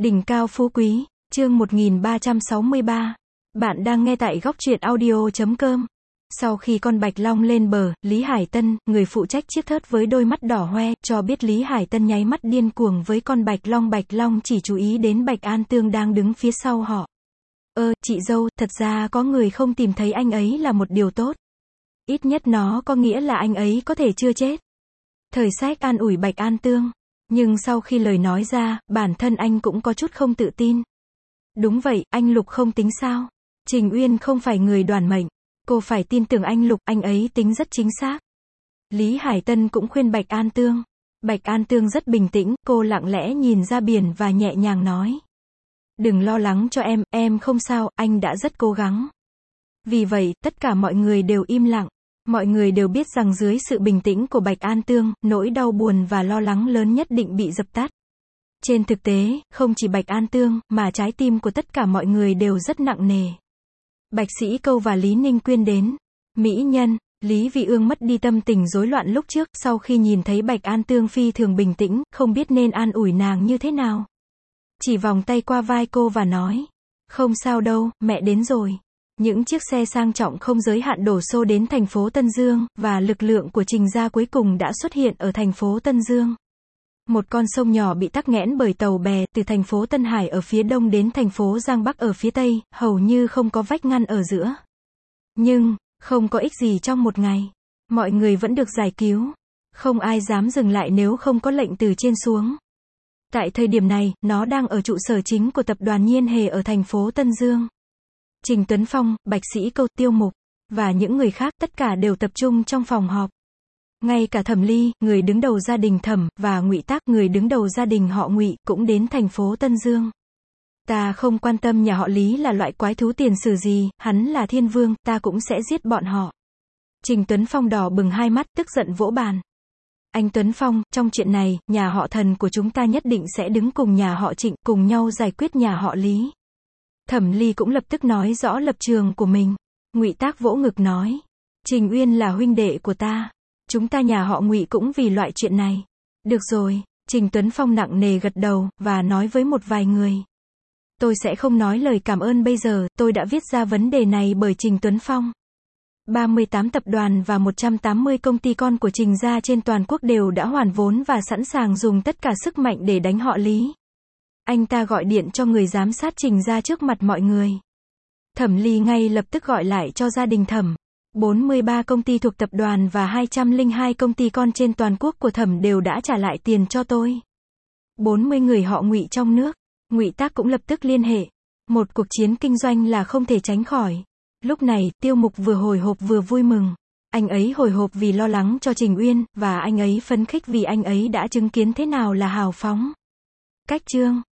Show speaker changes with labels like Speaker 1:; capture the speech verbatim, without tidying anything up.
Speaker 1: Đỉnh cao phú quý, chương một nghìn ba trăm sáu mươi ba. Bạn đang nghe tại góc truyện audio chấm com. Sau khi con Bạch Long lên bờ, Lý Hải Tân, người phụ trách chiếc thớt với đôi mắt đỏ hoe, cho biết Lý Hải Tân nháy mắt điên cuồng với con Bạch Long. Bạch Long chỉ chú ý đến Bạch An Tương đang đứng phía sau họ. Ơ, chị dâu, thật ra có người không tìm thấy anh ấy là một điều tốt. Ít nhất nó có nghĩa là anh ấy có thể chưa chết. Thời Sách an ủi Bạch An Tương. Nhưng sau khi lời nói ra, bản thân anh cũng có chút không tự tin. Đúng vậy, anh Lục không tính sao? Trình Uyên không phải người đoản mệnh. Cô phải tin tưởng anh Lục, anh ấy tính rất chính xác. Lý Hải Tân cũng khuyên Bạch An Tương. Bạch An Tương rất bình tĩnh, cô lặng lẽ nhìn ra biển và nhẹ nhàng nói. Đừng lo lắng cho em, em không sao, anh đã rất cố gắng. Vì vậy, tất cả mọi người đều im lặng. Mọi người đều biết rằng dưới sự bình tĩnh của Bạch An Tương, nỗi đau buồn và lo lắng lớn nhất định bị dập tắt. Trên thực tế, không chỉ Bạch An Tương, mà trái tim của tất cả mọi người đều rất nặng nề. Bạch Sĩ Câu và Lý Ninh Quyên đến. Mỹ nhân, Lý Vị Ương mất đi tâm tình rối loạn lúc trước, sau khi nhìn thấy Bạch An Tương phi thường bình tĩnh, không biết nên an ủi nàng như thế nào. Chỉ vòng tay qua vai cô và nói. Không sao đâu, mẹ đến rồi. Những chiếc xe sang trọng không giới hạn đổ xô đến thành phố Tân Dương, và lực lượng của Trình gia cuối cùng đã xuất hiện ở thành phố Tân Dương. Một con sông nhỏ bị tắc nghẽn bởi tàu bè, từ thành phố Tân Hải ở phía đông đến thành phố Giang Bắc ở phía tây, hầu như không có vách ngăn ở giữa. Nhưng, không có ích gì trong một ngày. Mọi người vẫn được giải cứu. Không ai dám dừng lại nếu không có lệnh từ trên xuống. Tại thời điểm này, nó đang ở trụ sở chính của tập đoàn Nhiên Hề ở thành phố Tân Dương. Trình Tuấn Phong, Bạch Sĩ Câu, Tiêu Mục, và những người khác tất cả đều tập trung trong phòng họp. Ngay cả Thẩm Ly, người đứng đầu gia đình Thẩm, và Ngụy Tác, người đứng đầu gia đình họ Ngụy, cũng đến thành phố Tân Dương. Ta không quan tâm nhà họ Lý là loại quái thú tiền sử gì, hắn là thiên vương, ta cũng sẽ giết bọn họ. Trình Tuấn Phong đỏ bừng hai mắt, tức giận vỗ bàn. Anh Tuấn Phong, trong chuyện này, nhà họ Thần của chúng ta nhất định sẽ đứng cùng nhà họ Trịnh, cùng nhau giải quyết nhà họ Lý. Thẩm Ly cũng lập tức nói rõ lập trường của mình. Ngụy Tác vỗ ngực nói. Trình Uyên là huynh đệ của ta. Chúng ta nhà họ Ngụy cũng vì loại chuyện này. Được rồi, Trình Tuấn Phong nặng nề gật đầu, và nói với một vài người. Tôi sẽ không nói lời cảm ơn bây giờ, tôi đã viết ra vấn đề này bởi Trình Tuấn Phong. ba mươi tám tập đoàn và một trăm tám mươi công ty con của Trình gia trên toàn quốc đều đã hoàn vốn và sẵn sàng dùng tất cả sức mạnh để đánh họ Lý. Anh ta gọi điện cho người giám sát Trình gia trước mặt mọi người. Thẩm Ly ngay lập tức gọi lại cho gia đình Thẩm. bốn mươi ba công ty thuộc tập đoàn và hai trăm lẻ hai công ty con trên toàn quốc của Thẩm đều đã trả lại tiền cho tôi. bốn mươi người họ Ngụy trong nước. Ngụy Tác cũng lập tức liên hệ. Một cuộc chiến kinh doanh là không thể tránh khỏi. Lúc này, Tiêu Mục vừa hồi hộp vừa vui mừng. Anh ấy hồi hộp vì lo lắng cho Trình Uyên, và anh ấy phấn khích vì anh ấy đã chứng kiến thế nào là hào phóng. Cách chương